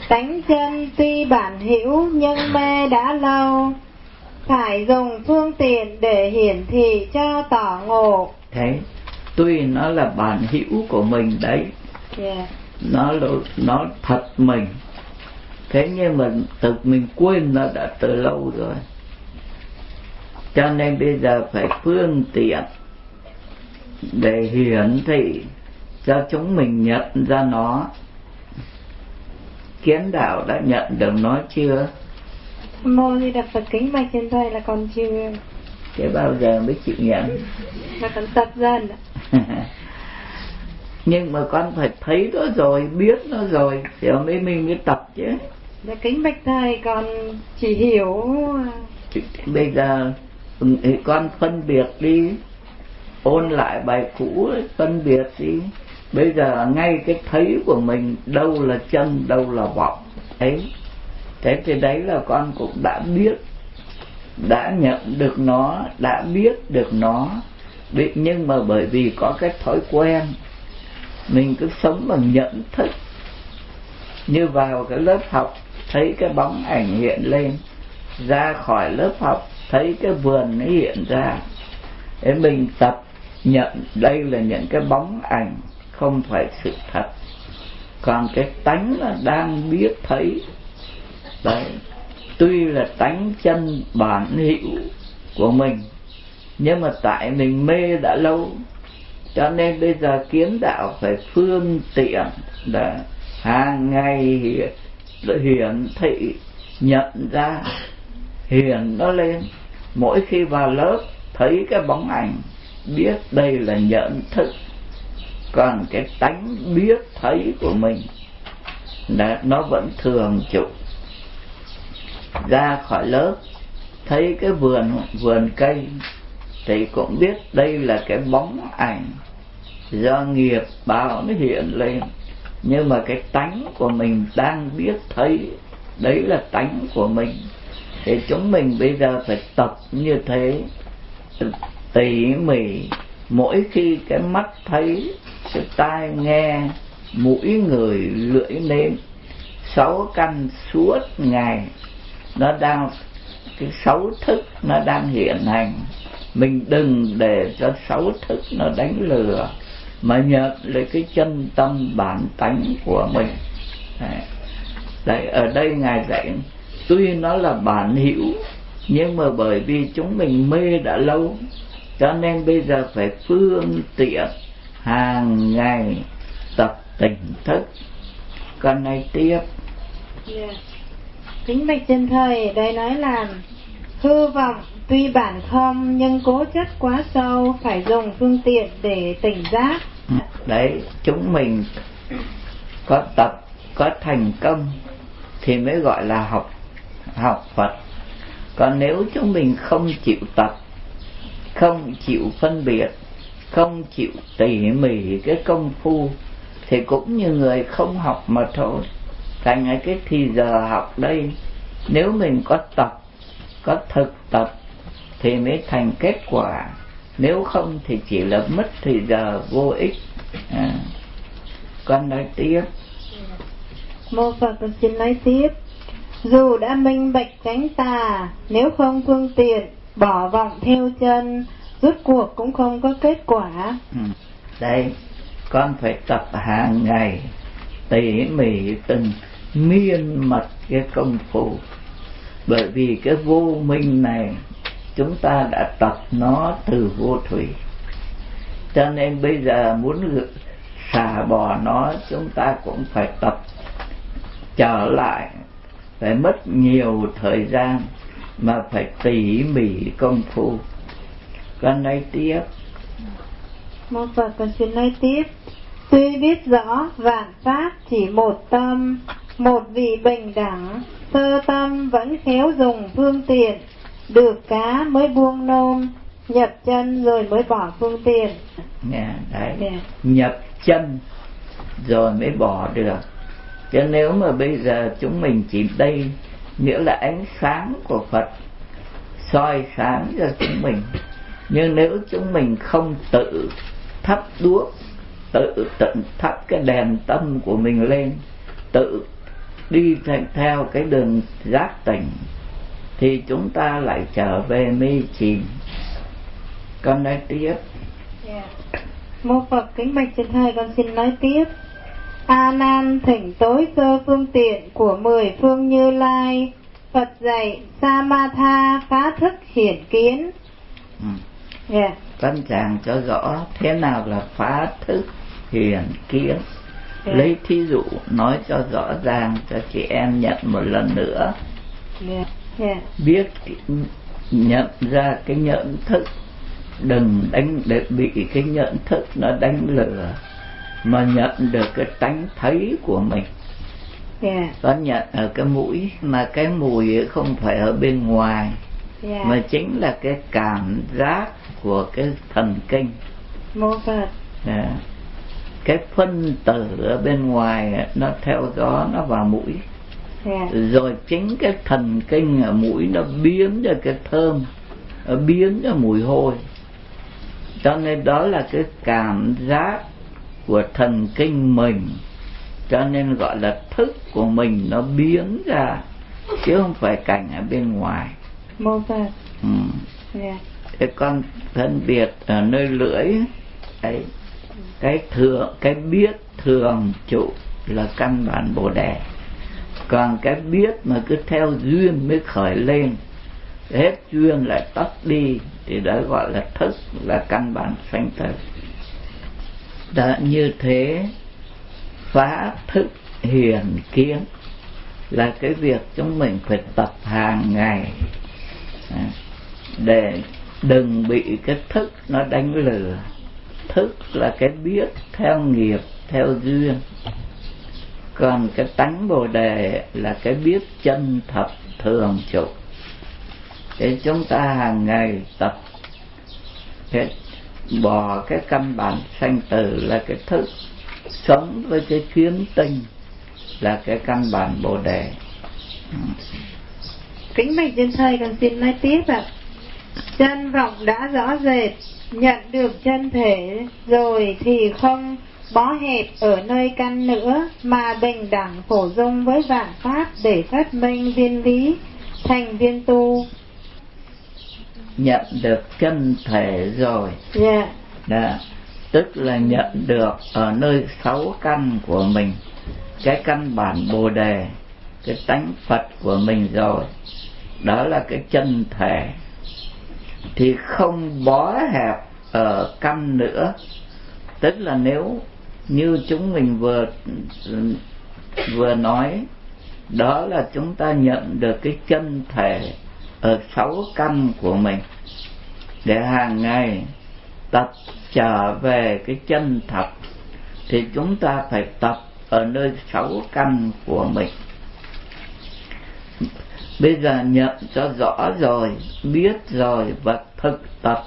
Tánh chân tuy bản hữu nhưng mê đã lâu, phải dùng phương tiện để hiển thị cho tỏ ngộ. Thế tuy nó là bản hữu của mình đấy, nó thật mình, thế nhưng mà tự mình quên nó đã từ lâu rồi, cho nên bây giờ phải phương tiện để hiển thị cho chúng mình nhận ra nó. Kiến đạo đã nhận được nó chưa? Mô Di Đà Phật kính bạch trên thầy là còn chưa. Thế bao giờ mới chịu nhận? Là còn tập dần. Nhưng mà con phải thấy nó rồi, biết nó rồi thì mình mới tập chứ. Là kính bạch thầy còn chỉ hiểu. Bây giờ con phân biệt đi, ôn lại bài cũ phân biệt đi. Bây giờ ngay cái thấy của mình đâu là chân, đâu là vọng ấy. Thế thì đấy là con cũng đã biết, đã nhận được nó, đã biết được nó. Nhưng mà bởi vì có cái thói quen, mình cứ sống bằng nhận thức. Như vào cái lớp học thấy cái bóng ảnh hiện lên, ra khỏi lớp học thấy cái vườn nó hiện ra. Thế mình tập nhận đây là những cái bóng ảnh, không phải sự thật. Còn cái tánh là đang biết thấy đấy. Tuy là tánh chân bản hữu của mình, nhưng mà tại mình mê đã lâu, cho nên bây giờ kiến đạo phải phương tiện để hàng ngày hiển thị, nhận ra, hiển nó lên. Mỗi khi vào lớp thấy cái bóng ảnh, biết đây là nhận thức. Còn cái tánh biết thấy của mình là nó vẫn thường trực. Ra khỏi lớp thấy cái vườn cây thì cũng biết đây là cái bóng ảnh do nghiệp báo nó hiện lên. Nhưng mà cái tánh của mình đang biết thấy, đấy là tánh của mình. Thì chúng mình bây giờ phải tập như thế, tỉ mỉ. Mỗi khi cái mắt thấy, cái tai nghe, mũi ngửi, lưỡi nếm, 6 căn suốt ngày nó đang, cái 6 thức nó đang hiện hành. Mình đừng để cho 6 thức nó đánh lừa, mà nhận lấy cái chân tâm bản tánh của mình. Đấy, ở đây Ngài dạy tuy nó là bản hữu, nhưng mà bởi vì chúng mình mê đã lâu, cho nên bây giờ phải phương tiện hàng ngày tập tỉnh thức. Con này tiếp. Kính bạch chân thầy, đây nói là hư vọng tuy bản không nhưng cố chấp quá sâu, phải dùng phương tiện để tỉnh giác. Đấy, chúng mình có tập, có thành công thì mới gọi là học Phật. Còn nếu chúng mình không chịu tập, không chịu phân biệt, không chịu tỉ mỉ cái công phu, thì cũng như người không học mà thôi. Thành ở cái thì giờ học đây, nếu mình có tập, có thực tập thì mới thành kết quả. Nếu không thì chỉ là mất thì giờ vô ích. Con nói tiếp. Mô Phật con xin nói tiếp. Dù đã minh bạch tránh tà, nếu không phương tiện, bỏ vọng theo chân, rốt cuộc cũng không có kết quả. Đây, con phải tập hàng ngày, tỉ mỉ từng miên mật cái công phu. Bởi vì cái vô minh này chúng ta đã tập nó từ vô thủy, cho nên bây giờ muốn xả bỏ nó, chúng ta cũng phải tập trở lại, phải mất nhiều thời gian, mà phải tỉ mỉ công phu. Con nói tiếp. Mô Phật con xin nói tiếp. Tuy biết rõ vạn pháp chỉ một tâm, một vị bình đẳng, sơ tâm vẫn khéo dùng phương tiện, được cá mới buông nôm, nhập chân rồi mới bỏ phương tiện. Đấy. Nhập chân rồi mới bỏ được. Chứ nếu mà bây giờ chúng mình chỉ đây, nghĩa là ánh sáng của Phật soi sáng cho chúng mình, nhưng nếu chúng mình không tự thắp đuốc, tự thắp cái đèn tâm của mình lên, tự đi theo cái đường giác tỉnh thì chúng ta lại trở về mê chìm. Con nói tiếp. Mô Phật kính bạch trên thầy, con xin nói tiếp. A Nan thỉnh tối cơ phương tiện của 10 phương Như Lai, Phật dạy Samatha phá thức hiển kiến. Con chàng cho rõ thế nào là phá thức hiển kiến. Lấy thí dụ nói cho rõ ràng cho chị em nhận một lần nữa. Biết nhận ra cái nhận thức, đừng để bị cái nhận thức nó đánh lừa, mà nhận được cái tánh thấy của mình. Có nhận ở cái mũi, mà cái mùi không phải ở bên ngoài, mà chính là cái cảm giác của cái thần kinh. Cái phân tử ở bên ngoài nó theo gió nó vào mũi, rồi chính cái thần kinh ở mũi nó biến ra cái thơm, biến ra mùi hôi. Cho nên đó là cái cảm giác của thần kinh mình, cho nên gọi là thức của mình nó biến ra, chứ không phải cảnh ở bên ngoài. Thế con phân biệt ở nơi lưỡi ấy, cái biết thường trụ là căn bản Bồ Đề, còn cái biết mà cứ theo duyên mới khởi lên, hết duyên lại tắt đi thì đó gọi là thức, là căn bản sanh tử. Đã như thế, phá thức hiển kiến là cái việc chúng mình phải tập hàng ngày, để đừng bị cái thức nó đánh lừa. Thức là cái biết theo nghiệp, theo duyên, còn cái tánh Bồ Đề là cái biết chân thật thường trụ. Để chúng ta hàng ngày tập bỏ cái căn bản sanh tử là cái thức, sống với cái chuyến tinh là cái căn bản Bồ Đề. Kính bạch trên thầy, con xin nói tiếp ạ. Chân vọng đã rõ rệt, nhận được chân thể rồi thì không bó hẹp ở nơi căn nữa, mà bình đẳng phổ dung với vạn pháp để phát minh viên lý thành viên tu. Nhận được chân thể rồi, tức là nhận được ở nơi 6 căn của mình, cái căn bản Bồ Đề, cái tánh Phật của mình rồi, đó là cái chân thể, thì không bó hẹp ở căn nữa. Tức là nếu như chúng mình vừa nói, đó là chúng ta nhận được cái chân thể ở 6 căn của mình, để hàng ngày tập trở về cái chân thật, thì chúng ta phải tập ở nơi 6 căn của mình. Bây giờ nhận cho rõ rồi, biết rồi và thực tập,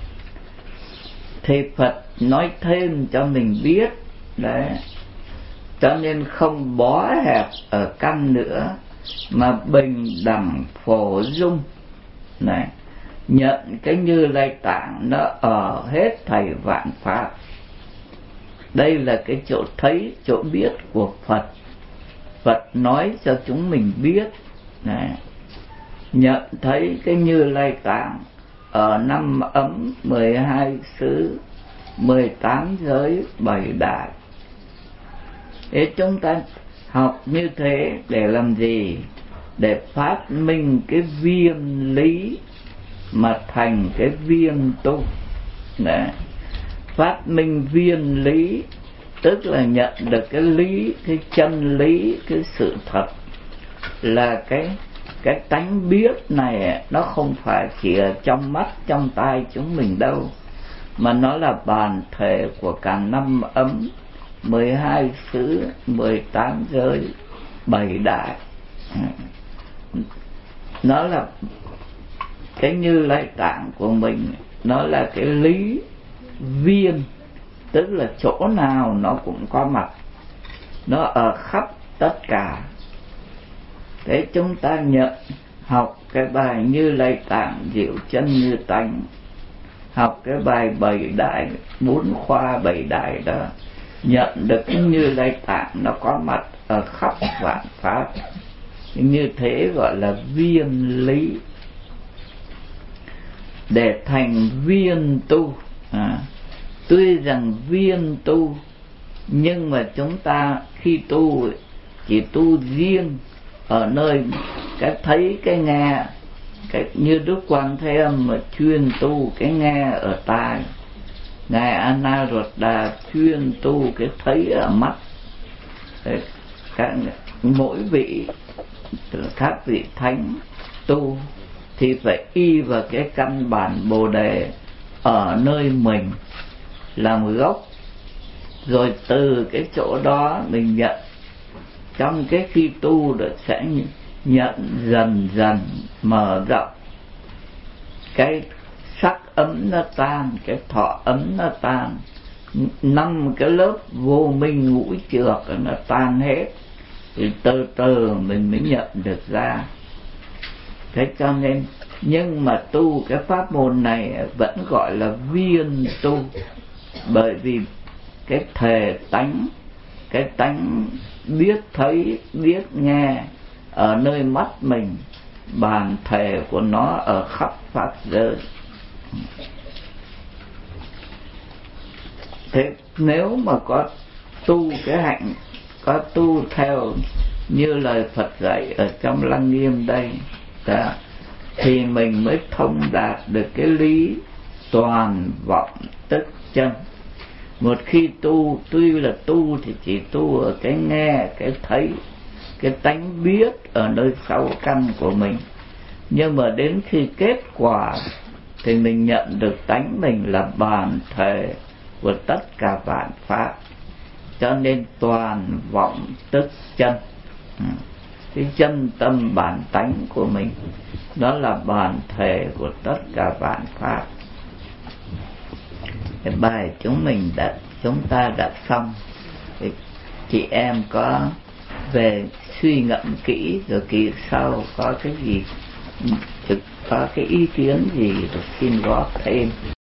thì Phật nói thêm cho mình biết đấy. Cho nên không bó hẹp ở căn nữa, mà bình đẳng phổ dung này, nhận cái Như Lai Tạng nó ở hết thảy vạn pháp. Đây là cái chỗ thấy, chỗ biết của Phật. Phật nói cho chúng mình biết này, nhận thấy cái Như Lai Tạng ở 5 ấm, 12 xứ, 18 giới, 7 đại. Thế chúng ta học như thế để làm gì? Để phát minh cái viên lý mà thành cái viên tu. Đấy. Phát minh viên lý tức là nhận được cái lý, cái chân lý, cái sự thật, là cái tánh biết này nó không phải chỉ ở trong mắt, trong tai chúng mình đâu, mà nó là bản thể của cả 5 ấm, 12 xứ, 18 giới, 7 đại. Nó là cái Như Lai Tạng của mình, nó là cái lý viên, tức là chỗ nào nó cũng có mặt, nó ở khắp tất cả. Thế chúng ta nhận học cái bài Như Lai Tạng diệu chân như tánh, học cái bài 7 đại, 4 khoa 7 đại đó, nhận được Như Lai Tạng nó có mặt ở khắp vạn pháp. Như thế gọi là viên lý. Để thành viên tu, tuy rằng viên tu nhưng mà chúng ta khi tu chỉ tu riêng ở nơi cái thấy cái nghe, cái như Đức Quan Thế Âm mà chuyên tu cái nghe ở tai, ngài Anuruddha chuyên tu cái thấy ở mắt. Mỗi vị các vị thánh tu thì phải y vào cái căn bản Bồ Đề ở nơi mình làm gốc, rồi từ cái chỗ đó mình nhận. Trong cái khi tu được sẽ nhận dần dần mở rộng, cái sắc ấm nó tan, cái thọ ấm nó tan, 5 cái lớp vô minh ngũ trược nó tan hết, thì từ từ mình mới nhận được ra. Thế cho nên nhưng mà tu cái pháp môn này vẫn gọi là viên tu, bởi vì cái thể tánh, cái tánh biết thấy biết nghe ở nơi mắt mình, bản thể của nó ở khắp pháp giới. Thế nếu mà có tu cái hạnh, có tu theo như lời Phật dạy ở trong Lăng Nghiêm đây thì mình mới thông đạt được cái lý toàn vọng tức chân. Một khi tu, tuy là tu thì chỉ tu ở cái nghe, cái thấy, cái tánh biết ở nơi sáu căn của mình, nhưng mà đến khi kết quả thì mình nhận được tánh mình là bản thể của tất cả vạn pháp. Cho nên toàn vọng tức chân, cái chân tâm bản tánh của mình đó là bản thể của tất cả vạn pháp. Cái bài chúng ta đã xong. Thì chị em có về suy ngẫm kỹ, rồi kỳ sau có cái gì, có cái ý kiến gì thì xin góp thêm.